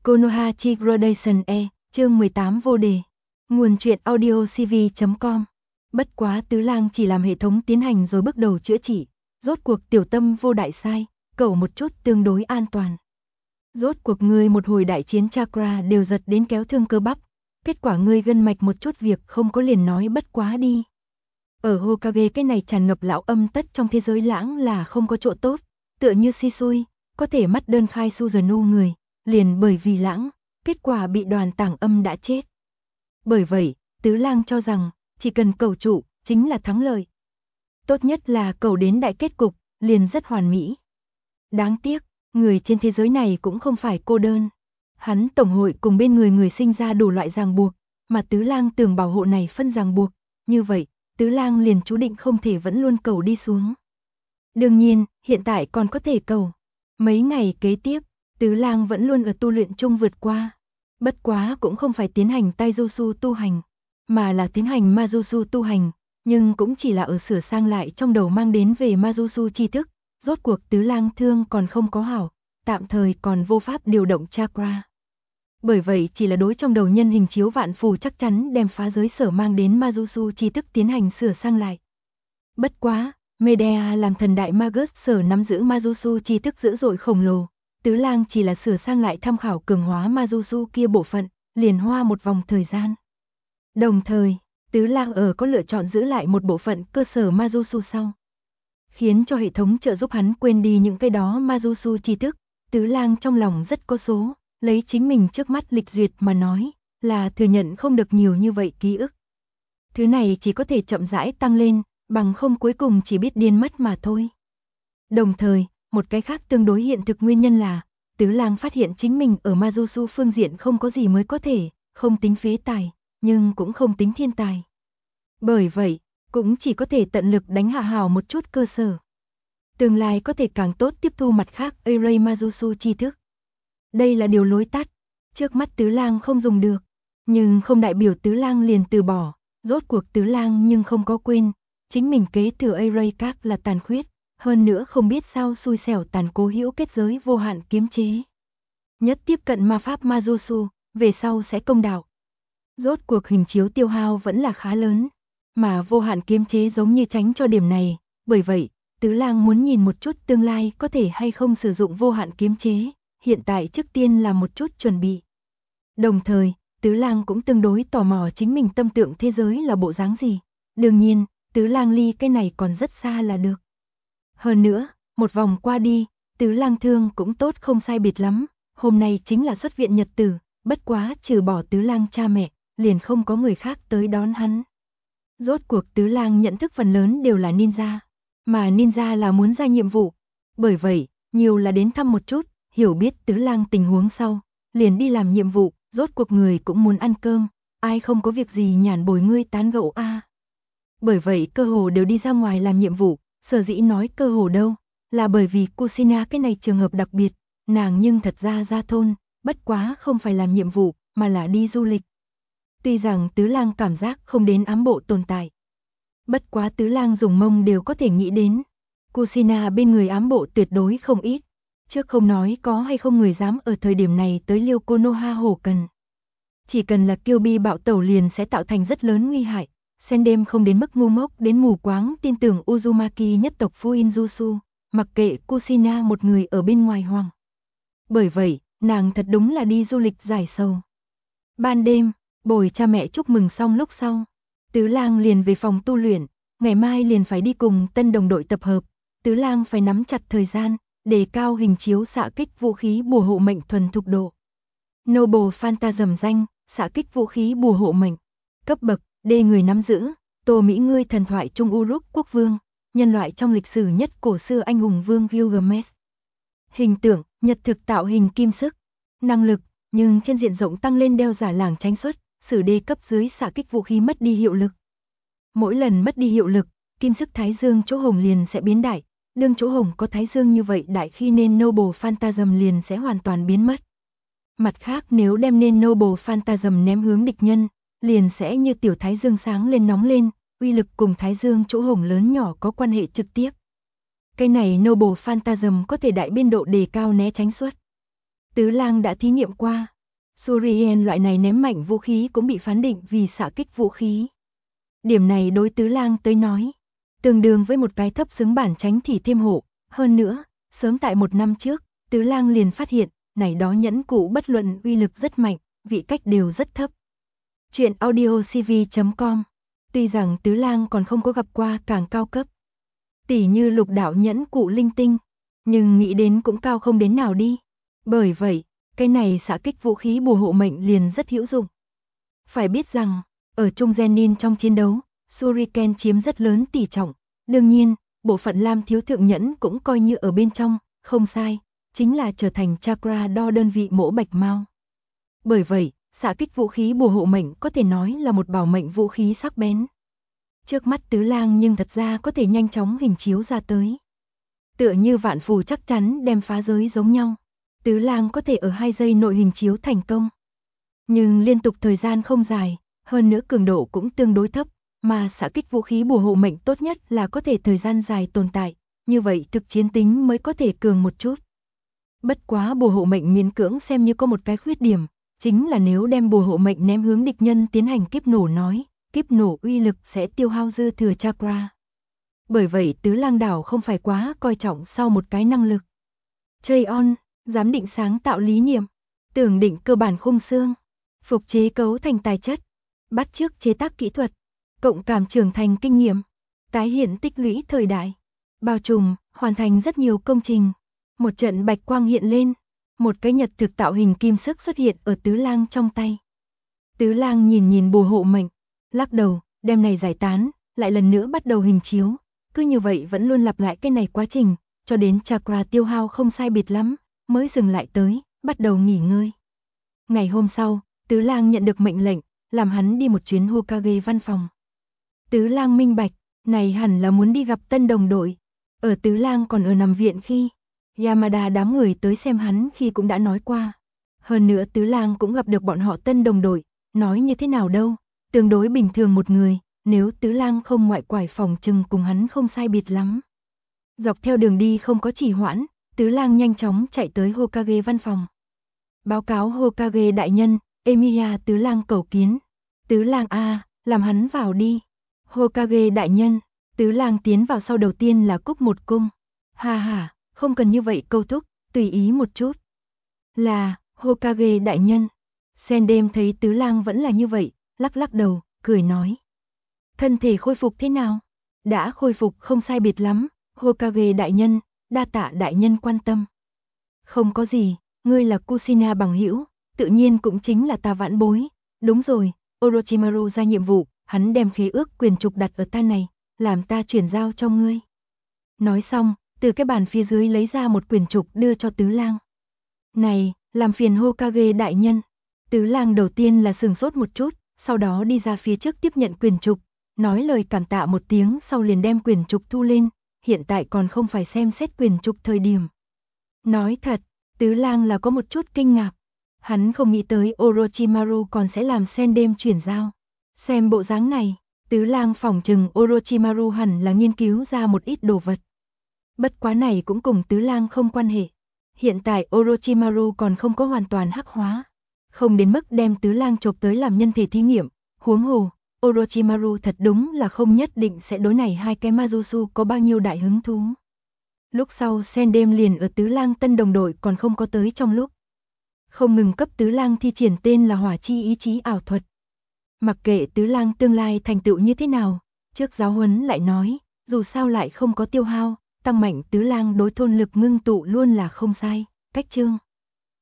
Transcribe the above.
Konoha chi Gradation E, chương 18 vô đề. Nguồn truyện audio cv.com. Bất quá Tứ Lang chỉ làm hệ thống tiến hành rồi bước đầu chữa trị. Rốt cuộc tiểu tâm vô đại sai, cẩu một chút tương đối an toàn. Rốt cuộc ngươi một hồi đại chiến chakra đều giật đến kéo thương cơ bắp. Kết quả ngươi gân mạch một chút việc không có liền nói bất quá đi. Ở Hokage cái này tràn ngập lão âm tất trong thế giới lãng là không có chỗ tốt. Tựa như Shisui, có thể mắt đơn khai Suzuno người, liền bởi vì lãng, kết quả bị đoàn tảng âm đã chết. Bởi vậy, Tứ Lang cho rằng, chỉ cần cầu trụ, chính là thắng lợi. Tốt nhất là cầu đến đại kết cục, liền rất hoàn mỹ. Đáng tiếc, người trên thế giới này cũng không phải cô đơn. Hắn tổng hội cùng bên người sinh ra đủ loại ràng buộc, mà Tứ Lang tưởng bảo hộ này phân ràng buộc, như vậy, Tứ Lang liền chú định không thể vẫn luôn cầu đi xuống. Đương nhiên, hiện tại còn có thể cầu. Mấy ngày kế tiếp, Tứ Lang vẫn luôn ở tu luyện chung vượt qua. Bất quá cũng không phải tiến hành Taijutsu tu hành, mà là tiến hành Majutsu tu hành, nhưng cũng chỉ là ở sửa sang lại trong đầu mang đến về Majutsu tri thức. Rốt cuộc Tứ Lang thương còn không có hảo, tạm thời còn vô pháp điều động chakra. Bởi vậy chỉ là đối trong đầu nhân hình chiếu vạn phù chắc chắn đem phá giới sở mang đến Majutsu tri thức tiến hành sửa sang lại. Bất quá, Medea làm thần đại Magus sở nắm giữ Majutsu tri thức dữ dội khổng lồ. Tứ Lang chỉ là sửa sang lại tham khảo cường hóa Majutsu kia bộ phận, liền hoa một vòng thời gian. Đồng thời, Tứ Lang có lựa chọn giữ lại một bộ phận cơ sở Majutsu sau. Khiến cho hệ thống trợ giúp hắn quên đi những cái đó Majutsu tri thức. Tứ Lang trong lòng rất có số, lấy chính mình trước mắt lịch duyệt mà nói, là thừa nhận không được nhiều như vậy ký ức. Thứ này chỉ có thể chậm rãi tăng lên, bằng không cuối cùng chỉ biết điên mất mà thôi. Đồng thời, một cái khác tương đối hiện thực nguyên nhân là, Tứ Lang phát hiện chính mình ở Majutsu phương diện không có gì mới có thể, không tính phế tài, nhưng cũng không tính thiên tài. Bởi vậy, cũng chỉ có thể tận lực đánh hạ hào một chút cơ sở. Tương lai có thể càng tốt tiếp thu mặt khác Array Majutsu tri thức. Đây là điều lối tắt, trước mắt Tứ Lang không dùng được, nhưng không đại biểu Tứ Lang liền từ bỏ, rốt cuộc Tứ Lang nhưng không có quên, chính mình kế thừa Array các là tàn khuyết. Hơn nữa không biết sao xui xẻo tàn cố hữu kết giới vô hạn kiếm chế. Nhất tiếp cận ma pháp Majutsu, về sau sẽ công đạo. Rốt cuộc hình chiếu tiêu hao vẫn là khá lớn, mà vô hạn kiếm chế giống như tránh cho điểm này, bởi vậy, Tứ Lang muốn nhìn một chút tương lai có thể hay không sử dụng vô hạn kiếm chế, hiện tại trước tiên là một chút chuẩn bị. Đồng thời, Tứ Lang cũng tương đối tò mò chính mình tâm tượng thế giới là bộ dáng gì. Đương nhiên, Tứ Lang ly cái này còn rất xa là được. Hơn nữa, một vòng qua đi, Tứ Lang thương cũng tốt không sai biệt lắm, hôm nay chính là xuất viện nhật tử, bất quá trừ bỏ Tứ Lang cha mẹ, liền không có người khác tới đón hắn. Rốt cuộc Tứ Lang nhận thức phần lớn đều là ninja, mà ninja là muốn ra nhiệm vụ, bởi vậy, nhiều là đến thăm một chút, hiểu biết Tứ Lang tình huống sau, liền đi làm nhiệm vụ, rốt cuộc người cũng muốn ăn cơm, ai không có việc gì nhàn bồi ngươi tán gẫu a. Bởi vậy cơ hồ đều đi ra ngoài làm nhiệm vụ. Sở dĩ nói cơ hồ đâu, là bởi vì Kushina cái này trường hợp đặc biệt, nàng nhưng thật ra thôn, bất quá không phải làm nhiệm vụ, mà là đi du lịch. Tuy rằng Tứ Lang cảm giác không đến ám bộ tồn tại. Bất quá Tứ Lang dùng mông đều có thể nghĩ đến. Kushina bên người ám bộ tuyệt đối không ít. Trước không nói có hay không người dám ở thời điểm này tới liêu Konoha Hổ Cần. Chỉ cần là Kyuubi bạo tẩu liền sẽ tạo thành rất lớn nguy hại. Sen đêm không đến mức ngu ngốc đến mù quáng tin tưởng Uzumaki nhất tộc Fuinjutsu, mặc kệ Kushina một người ở bên ngoài hoàng. Bởi vậy, nàng thật đúng là đi du lịch giải sầu. Ban đêm, bồi cha mẹ chúc mừng xong lúc sau, Tứ Lang liền về phòng tu luyện, ngày mai liền phải đi cùng tân đồng đội tập hợp, Tứ Lang phải nắm chặt thời gian, đề cao hình chiếu xạ kích vũ khí bùa hộ mệnh thuần thục độ. Noble Phantasm danh, xạ kích vũ khí bùa hộ mệnh, cấp bậc D người nắm giữ, Tô Mỹ ngươi thần thoại Trung Uruk quốc vương, nhân loại trong lịch sử nhất cổ xưa anh hùng vương Gilgamesh. Hình tượng, nhật thực tạo hình kim sức, năng lực, nhưng trên diện rộng tăng lên đeo giả làng tránh xuất, sử D cấp dưới xạ kích vũ khí mất đi hiệu lực. Mỗi lần mất đi hiệu lực, kim sức thái dương chỗ hồng liền sẽ biến đại, đương chỗ hồng có thái dương như vậy đại khi nên Noble Phantasm liền sẽ hoàn toàn biến mất. Mặt khác nếu đem nên Noble Phantasm ném hướng địch nhân, liền sẽ như tiểu thái dương sáng lên nóng lên, uy lực cùng thái dương chỗ hồng lớn nhỏ có quan hệ trực tiếp. Cái này Noble Phantasm có thể đại biên độ đề cao né tránh suất. Tứ Lang đã thí nghiệm qua, Surien loại này ném mạnh vũ khí cũng bị phán định vì xạ kích vũ khí. Điểm này đối Tứ Lang tới nói, tương đương với một cái thấp xứng bản tránh thì thêm hộ. Hơn nữa, sớm tại 1 năm trước, Tứ Lang liền phát hiện, này đó nhẫn cụ bất luận uy lực rất mạnh, vị cách đều rất thấp. Chuyện audiocv.com. Tuy rằng Tứ Lang còn không có gặp qua càng cao cấp, tỉ như lục đạo nhẫn cụ linh tinh, nhưng nghĩ đến cũng cao không đến nào đi. Bởi vậy, cái này xạ kích vũ khí bùa hộ mệnh liền rất hữu dụng. Phải biết rằng, ở Trung Genin trong chiến đấu, Shuriken chiếm rất lớn tỷ trọng. Đương nhiên, bộ phận Lam thiếu thượng nhẫn cũng coi như ở bên trong, không sai, chính là trở thành chakra đo đơn vị mỗ bạch mao. Bởi vậy, xạ kích vũ khí bùa hộ mệnh có thể nói là một bảo mệnh vũ khí sắc bén. Trước mắt Tứ Lang nhưng thật ra có thể nhanh chóng hình chiếu ra tới. Tựa như vạn phù chắc chắn đem phá giới giống nhau. Tứ Lang có thể ở 2 giây nội hình chiếu thành công. Nhưng liên tục thời gian không dài, hơn nữa cường độ cũng tương đối thấp, mà xạ kích vũ khí bùa hộ mệnh tốt nhất là có thể thời gian dài tồn tại, như vậy thực chiến tính mới có thể cường một chút. Bất quá bùa hộ mệnh miễn cưỡng xem như có một cái khuyết điểm, chính là nếu đem bùa hộ mệnh ném hướng địch nhân tiến hành kiếp nổ nói, kiếp nổ uy lực sẽ tiêu hao dư thừa chakra. Bởi vậy Tứ Lang đảo không phải quá coi trọng sau một cái năng lực. Chơi on, giám định sáng tạo lý niệm, tưởng định cơ bản khung xương, phục chế cấu thành tài chất, bắt chước chế tác kỹ thuật, cộng cảm trưởng thành kinh nghiệm, tái hiện tích lũy thời đại, bao trùm, hoàn thành rất nhiều công trình. Một trận bạch quang hiện lên, một cái nhật thực tạo hình kim sức xuất hiện ở Tứ Lang trong tay. Tứ Lang nhìn nhìn bùa hộ mệnh, lắc đầu, đem này giải tán, lại lần nữa bắt đầu hình chiếu. Cứ như vậy vẫn luôn lặp lại cái này quá trình, cho đến chakra tiêu hao không sai biệt lắm, mới dừng lại tới, bắt đầu nghỉ ngơi. Ngày hôm sau, Tứ Lang nhận được mệnh lệnh, làm hắn đi một chuyến Hokage văn phòng. Tứ Lang minh bạch, này hẳn là muốn đi gặp tân đồng đội. Ở Tứ Lang còn ở nằm viện khi, Yamada đám người tới xem hắn khi cũng đã nói qua. Hơn nữa Tứ Lang cũng gặp được bọn họ tân đồng đội, nói như thế nào đâu, tương đối bình thường một người, nếu Tứ Lang không ngoại quải phòng chừng cùng hắn không sai biệt lắm. Dọc theo đường đi không có trì hoãn, Tứ Lang nhanh chóng chạy tới Hokage văn phòng. Báo cáo Hokage đại nhân, Emiya Tứ Lang cầu kiến. Tứ Lang a, làm hắn vào đi. Hokage đại nhân, Tứ Lang tiến vào sau đầu tiên là cúc một cung. Ha ha, không cần như vậy câu thúc, tùy ý một chút. Là, Hokage đại nhân. Sendem thấy Tứ Lang vẫn là như vậy, lắc lắc đầu, cười nói. Thân thể khôi phục thế nào? Đã khôi phục không sai biệt lắm, Hokage đại nhân, đa tạ đại nhân quan tâm. Không có gì, ngươi là Kushina bằng hữu, tự nhiên cũng chính là ta vãn bối. Đúng rồi, Orochimaru ra nhiệm vụ, hắn đem khế ước quyền trục đặt ở ta này, làm ta chuyển giao cho ngươi. Nói xong, từ cái bàn phía dưới lấy ra một quyền trục đưa cho Tứ Lang. Này, làm phiền Hokage đại nhân. Tứ Lang đầu tiên là sừng sốt một chút, sau đó đi ra phía trước tiếp nhận quyền trục, nói lời cảm tạ một tiếng sau liền đem quyền trục thu lên, hiện tại còn không phải xem xét quyền trục thời điểm. Nói thật, Tứ Lang là có một chút kinh ngạc. Hắn không nghĩ tới Orochimaru còn sẽ làm Sendem chuyển giao. Xem bộ dáng này, Tứ Lang phỏng chừng Orochimaru hẳn là nghiên cứu ra một ít đồ vật. Bất quá này cũng cùng Tứ Lang không quan hệ. Hiện tại Orochimaru còn không có hoàn toàn hắc hóa, không đến mức đem Tứ Lang chộp tới làm nhân thể thí nghiệm, huống hồ, Orochimaru thật đúng là không nhất định sẽ đối này hai cái Majutsu có bao nhiêu đại hứng thú. Lúc sau Sendem liền ở Tứ Lang tân đồng đội còn không có tới trong lúc, không ngừng cấp Tứ Lang thi triển tên là hỏa chi ý chí ảo thuật. Mặc kệ Tứ Lang tương lai thành tựu như thế nào, trước giáo huấn lại nói, dù sao lại không có tiêu hao, tăng mạnh Tứ Lang đối thôn lực ngưng tụ luôn là không sai. Cách chương